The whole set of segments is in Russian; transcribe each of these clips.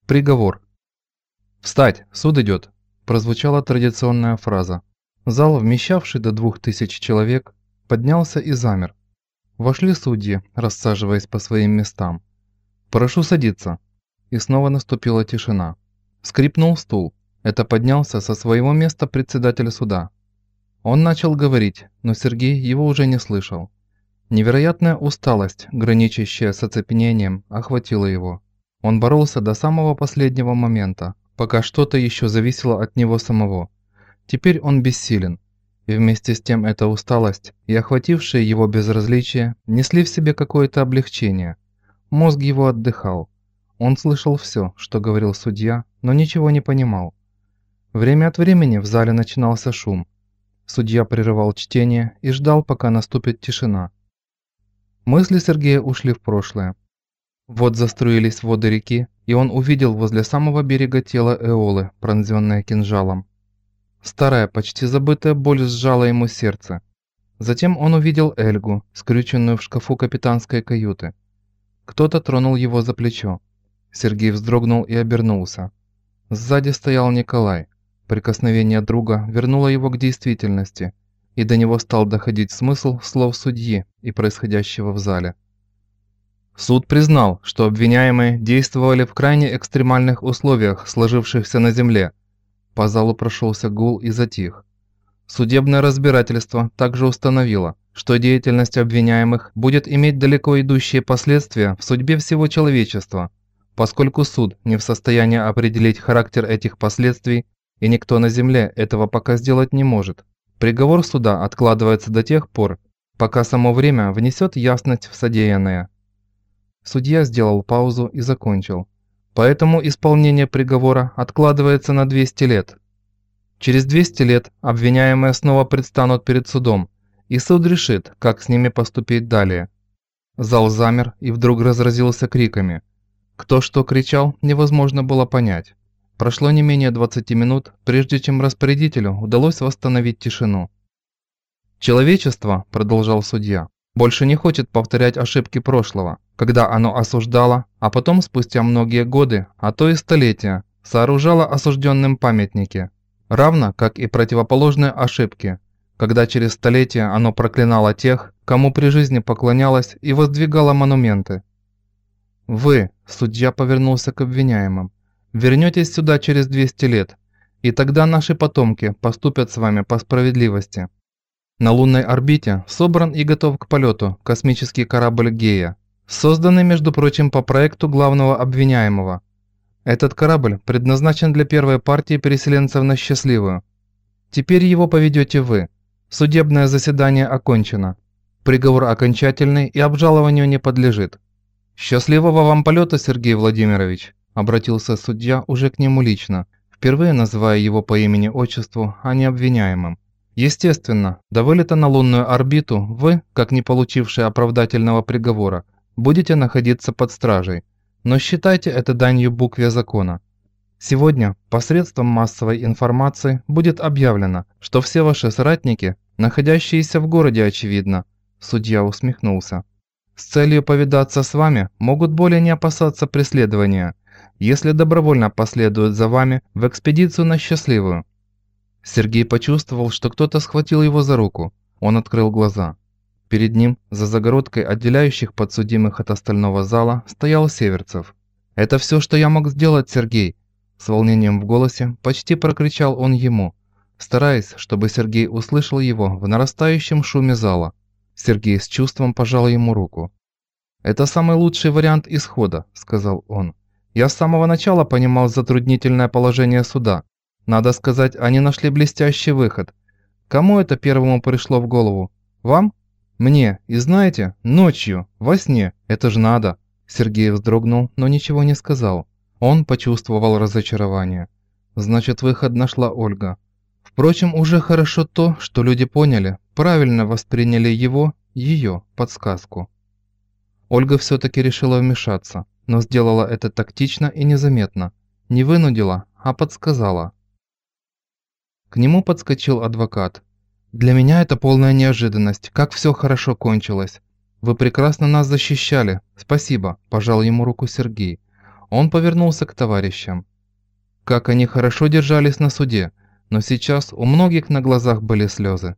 Приговор. «Встать! Суд идет!» – прозвучала традиционная фраза. Зал, вмещавший до 2000 человек, поднялся и замер. Вошли судьи, рассаживаясь по своим местам. «Прошу садиться!» И снова наступила тишина. Скрипнул стул. Это поднялся со своего места председатель суда. Он начал говорить, но Сергей его уже не слышал. Невероятная усталость, граничащая с оцепенением, охватила его. Он боролся до самого последнего момента, пока что-то еще зависело от него самого. Теперь он бессилен. И вместе с тем эта усталость и охватившее его безразличие несли в себе какое-то облегчение. Мозг его отдыхал. Он слышал все, что говорил судья, но ничего не понимал. Время от времени в зале начинался шум. Судья прерывал чтение и ждал, пока наступит тишина. Мысли Сергея ушли в прошлое. Вот заструились воды реки, и он увидел возле самого берега тело Эолы, пронзенное кинжалом. Старая, почти забытая боль сжала ему сердце. Затем он увидел Эльгу, скрюченную в шкафу капитанской каюты. Кто-то тронул его за плечо. Сергей вздрогнул и обернулся. Сзади стоял Николай. Прикосновение друга вернуло его к действительности, и до него стал доходить смысл слов судьи и происходящего в зале. Суд признал, что обвиняемые действовали в крайне экстремальных условиях, сложившихся на земле. По залу прошелся гул и затих. Судебное разбирательство также установило, что деятельность обвиняемых будет иметь далеко идущие последствия в судьбе всего человечества, поскольку суд не в состоянии определить характер этих последствий, и никто на земле этого пока сделать не может. Приговор суда откладывается до тех пор, пока само время внесет ясность в содеянное. Судья сделал паузу и закончил. Поэтому исполнение приговора откладывается на 200 лет. Через 200 лет обвиняемые снова предстанут перед судом, и суд решит, как с ними поступить далее. Зал замер и вдруг разразился криками. Кто что кричал, невозможно было понять. Прошло не менее 20 минут, прежде чем распорядителю удалось восстановить тишину. «Человечество», – продолжал судья, – «больше не хочет повторять ошибки прошлого, когда оно осуждало, а потом спустя многие годы, а то и столетия, сооружало осужденным памятники, равно как и противоположные ошибки, когда через столетия оно проклинало тех, кому при жизни поклонялось и воздвигало монументы. Вы, судья повернулся к обвиняемым, вернетесь сюда через 200 лет, и тогда наши потомки поступят с вами по справедливости. На лунной орбите собран и готов к полету космический корабль «Гея», созданный, между прочим, по проекту главного обвиняемого. Этот корабль предназначен для первой партии переселенцев на Счастливую. Теперь его поведете вы. Судебное заседание окончено. Приговор окончательный и обжалованию не подлежит. «Счастливого вам полета, Сергей Владимирович», – обратился судья уже к нему лично, впервые называя его по имени-отчеству, а не обвиняемым. Естественно, до вылета на лунную орбиту вы, как не получивший оправдательного приговора, будете находиться под стражей, но считайте это данью букве закона. Сегодня посредством массовой информации будет объявлено, что все ваши соратники, находящиеся в городе, очевидно, судья усмехнулся, с целью повидаться с вами могут более не опасаться преследования, если добровольно последуют за вами в экспедицию на Счастливую. Сергей почувствовал, что кто-то схватил его за руку. Он открыл глаза. Перед ним, за загородкой отделяющих подсудимых от остального зала, стоял Северцев. «Это все, что я мог сделать, Сергей!» С волнением в голосе почти прокричал он ему, стараясь, чтобы Сергей услышал его в нарастающем шуме зала. Сергей с чувством пожал ему руку. «Это самый лучший вариант исхода», – сказал он. «Я с самого начала понимал затруднительное положение суда. Надо сказать, они нашли блестящий выход. Кому это первому пришло в голову? Вам? Мне. И знаете, ночью, во сне. Это ж надо». Сергей вздрогнул, но ничего не сказал. Он почувствовал разочарование. Значит, выход нашла Ольга. Впрочем, уже хорошо то, что люди поняли, правильно восприняли ее подсказку. Ольга все-таки решила вмешаться, но сделала это тактично и незаметно. Не вынудила, а подсказала. К нему подскочил адвокат. «Для меня это полная неожиданность, как все хорошо кончилось. Вы прекрасно нас защищали. Спасибо», – пожал ему руку Сергей. Он повернулся к товарищам. Как они хорошо держались на суде, но сейчас у многих на глазах были слезы.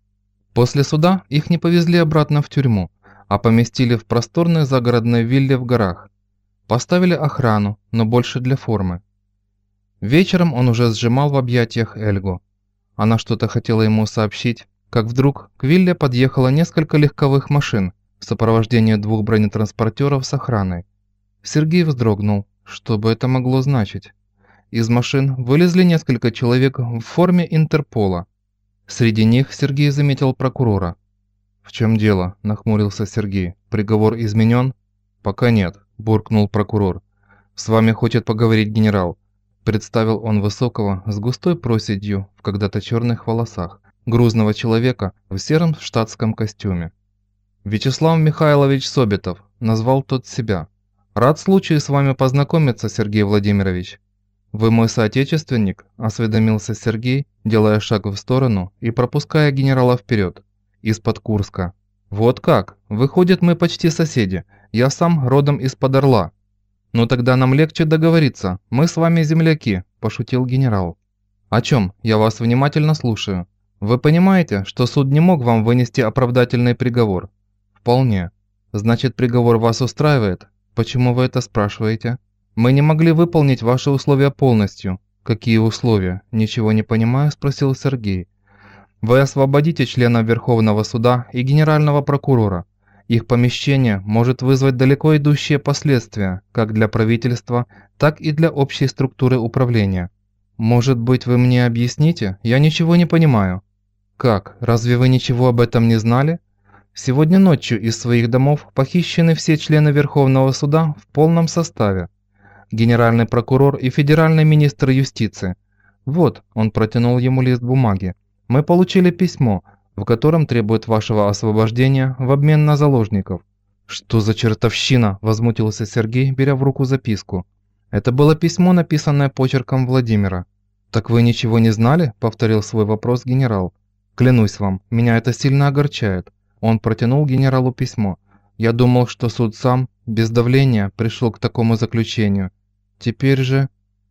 После суда их не повезли обратно в тюрьму, а поместили в просторной загородной вилле в горах. Поставили охрану, но больше для формы. Вечером он уже сжимал в объятиях Эльгу. Она что-то хотела ему сообщить, как вдруг к вилле подъехало несколько легковых машин в сопровождении 2 бронетранспортеров с охраной. Сергей вздрогнул. Что бы это могло значить? Из машин вылезли несколько человек в форме Интерпола. Среди них Сергей заметил прокурора. «В чем дело?» – нахмурился Сергей. «Приговор изменен?» «Пока нет», – буркнул прокурор. «С вами хочет поговорить генерал». Представил он высокого, с густой проседью, в когда-то черных волосах, грузного человека в сером штатском костюме. «Вячеслав Михайлович Собитов», – назвал тот себя. «Рад случаю с вами познакомиться, Сергей Владимирович». «Вы мой соотечественник?» – осведомился Сергей, делая шаг в сторону и пропуская генерала вперед. «Из-под Курска». «Вот как? Выходит, мы почти соседи. Я сам родом из-под Орла». «Ну тогда нам легче договориться. Мы с вами земляки», – пошутил генерал. «О чем? Я вас внимательно слушаю. Вы понимаете, что суд не мог вам вынести оправдательный приговор?» «Вполне. Значит, приговор вас устраивает? Почему вы это спрашиваете?» «Мы не могли выполнить ваши условия полностью». «Какие условия? Ничего не понимаю», – спросил Сергей. «Вы освободите членов Верховного суда и генерального прокурора. Их помещение может вызвать далеко идущие последствия, как для правительства, так и для общей структуры управления. Может быть, вы мне объясните? Я ничего не понимаю». «Как? Разве вы ничего об этом не знали? Сегодня ночью из своих домов похищены все члены Верховного суда в полном составе. Генеральный прокурор и федеральный министр юстиции. Вот, он протянул ему лист бумаги. Мы получили письмо, в котором требуют вашего освобождения в обмен на заложников». «Что за чертовщина?» – возмутился Сергей, беря в руку записку. Это было письмо, написанное почерком Владимира. «Так вы ничего не знали?» – повторил свой вопрос генерал. «Клянусь вам, меня это сильно огорчает». Он протянул генералу письмо. «Я думал, что суд сам, без давления, пришел к такому заключению. Теперь же...»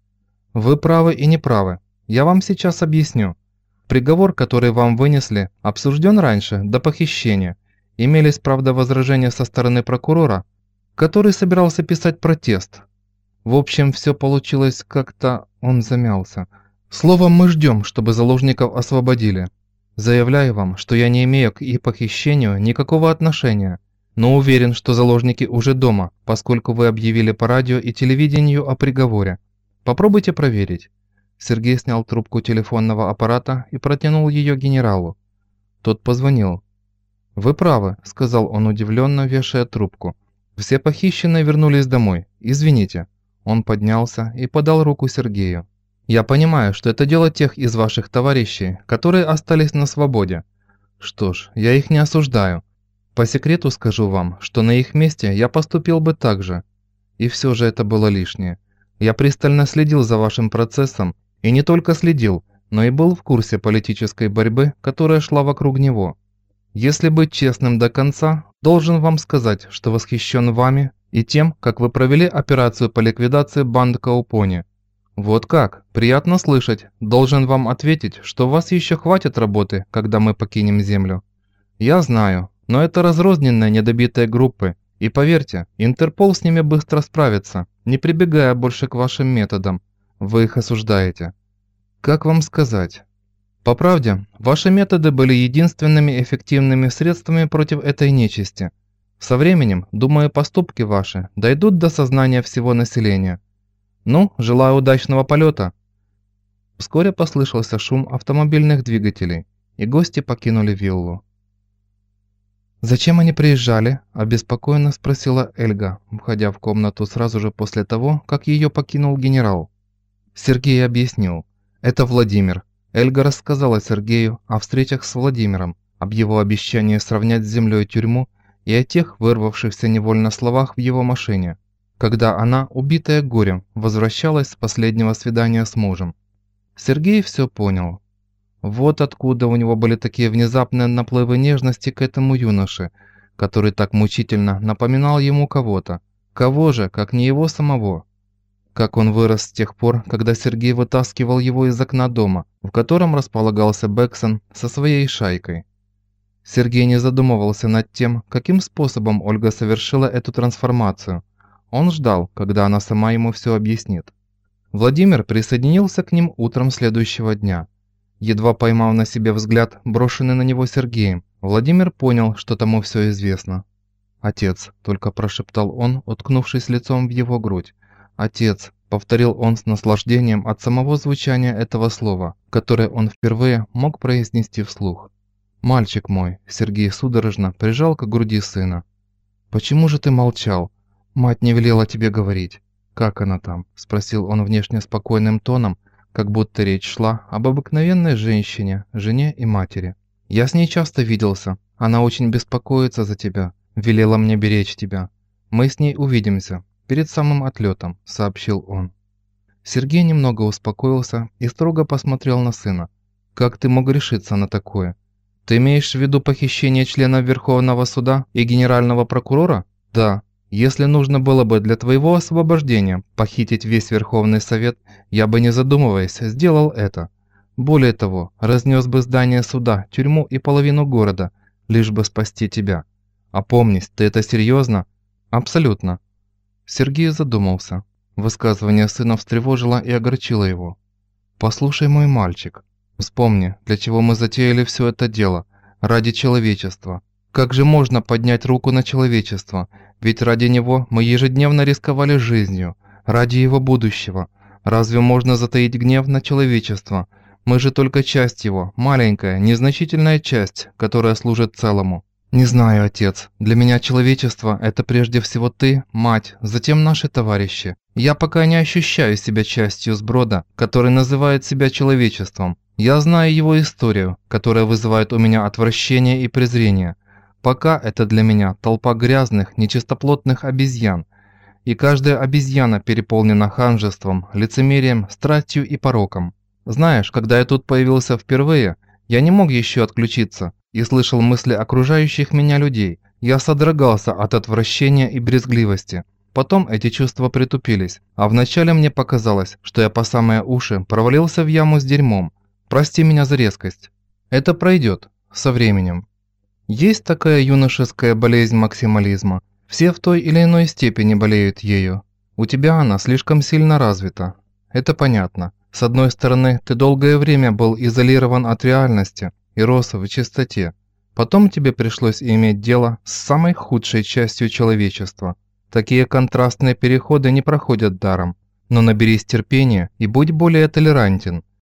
«Вы правы и не правы. Я вам сейчас объясню. Приговор, который вам вынесли, обсужден раньше, до похищения. Имелись, правда, возражения со стороны прокурора, который собирался писать протест. В общем, все получилось как-то...» Он замялся. «Словом, мы ждем, чтобы заложников освободили. Заявляю вам, что я не имею к их похищению никакого отношения, но уверен, что заложники уже дома, поскольку вы объявили по радио и телевидению о приговоре. Попробуйте проверить». Сергей снял трубку телефонного аппарата и протянул ее генералу. Тот позвонил. «Вы правы», – сказал он удивленно, вешая трубку. «Все похищенные вернулись домой. Извините». Он поднялся и подал руку Сергею. «Я понимаю, что это дело тех из ваших товарищей, которые остались на свободе. Что ж, я их не осуждаю. По секрету скажу вам, что на их месте я поступил бы так же. И все же это было лишнее. Я пристально следил за вашим процессом, и не только следил, но и был в курсе политической борьбы, которая шла вокруг него. Если быть честным до конца, должен вам сказать, что восхищен вами и тем, как вы провели операцию по ликвидации банды Каупони. Вот как, приятно слышать. Должен вам ответить, что у вас еще хватит работы, когда мы покинем Землю. Я знаю, но это разрозненные недобитые группы, и поверьте, Интерпол с ними быстро справится, не прибегая больше к вашим методам. Вы их осуждаете. Как вам сказать? По правде, ваши методы были единственными эффективными средствами против этой нечисти. Со временем, думаю, поступки ваши дойдут до сознания всего населения. Ну, желаю удачного полета. Вскоре послышался шум автомобильных двигателей, и гости покинули виллу. «Зачем они приезжали?» – обеспокоенно спросила Эльга, входя в комнату сразу же после того, как ее покинул генерал. Сергей объяснил. «Это Владимир». Эльга рассказала Сергею о встречах с Владимиром, об его обещании сравнять с землей тюрьму и о тех вырвавшихся невольно словах в его машине, когда она, убитая горем, возвращалась с последнего свидания с мужем. Сергей все понял. Вот откуда у него были такие внезапные наплывы нежности к этому юноше, который так мучительно напоминал ему кого-то. Кого же, как не его самого? Как он вырос с тех пор, когда Сергей вытаскивал его из окна дома, в котором располагался Бэксон со своей шайкой. Сергей не задумывался над тем, каким способом Ольга совершила эту трансформацию. Он ждал, когда она сама ему все объяснит. Владимир присоединился к ним утром следующего дня. Едва поймав на себе взгляд, брошенный на него Сергеем, Владимир понял, что тому все известно. «Отец», – только прошептал он, уткнувшись лицом в его грудь. «Отец», – повторил он с наслаждением от самого звучания этого слова, которое он впервые мог произнести вслух. «Мальчик мой», – Сергей судорожно прижал к груди сына. «Почему же ты молчал? Мать не велела тебе говорить». «Как она там?» – спросил он внешне спокойным тоном, как будто речь шла об обыкновенной женщине, жене и матери. «Я с ней часто виделся. Она очень беспокоится за тебя. Велела мне беречь тебя. Мы с ней увидимся перед самым отлетом», – сообщил он. Сергей немного успокоился и строго посмотрел на сына. «Как ты мог решиться на такое? Ты имеешь в виду похищение членов Верховного суда и генерального прокурора?» «Да. Если нужно было бы для твоего освобождения похитить весь Верховный Совет, я бы, не задумываясь, сделал это. Более того, разнес бы здание суда, тюрьму и половину города, лишь бы спасти тебя. Опомнись, ты это серьезно?» «Абсолютно». Сергей задумался. Высказывание сына встревожило и огорчило его. «Послушай, мой мальчик, вспомни, для чего мы затеяли все это дело. Ради человечества. Как же можно поднять руку на человечество? Ведь ради него мы ежедневно рисковали жизнью. Ради его будущего. Разве можно затаить гнев на человечество? Мы же только часть его, маленькая, незначительная часть, которая служит целому». «Не знаю, отец. Для меня человечество – это прежде всего ты, мать, затем наши товарищи. Я пока не ощущаю себя частью сброда, который называет себя человечеством. Я знаю его историю, которая вызывает у меня отвращение и презрение. Пока это для меня толпа грязных, нечистоплотных обезьян. И каждая обезьяна переполнена ханжеством, лицемерием, страстью и пороком. Знаешь, когда я тут появился впервые, я не мог еще отключиться и слышал мысли окружающих меня людей. Я содрогался от отвращения и брезгливости. Потом эти чувства притупились, а вначале мне показалось, что я по самые уши провалился в яму с дерьмом. Прости меня за резкость. Это пройдет со временем. Есть такая юношеская болезнь максимализма. Все в той или иной степени болеют ею. У тебя она слишком сильно развита. Это понятно. С одной стороны, ты долгое время был изолирован от реальности и рос в чистоте. Потом тебе пришлось иметь дело с самой худшей частью человечества. Такие контрастные переходы не проходят даром. Но наберись терпения и будь более толерантен.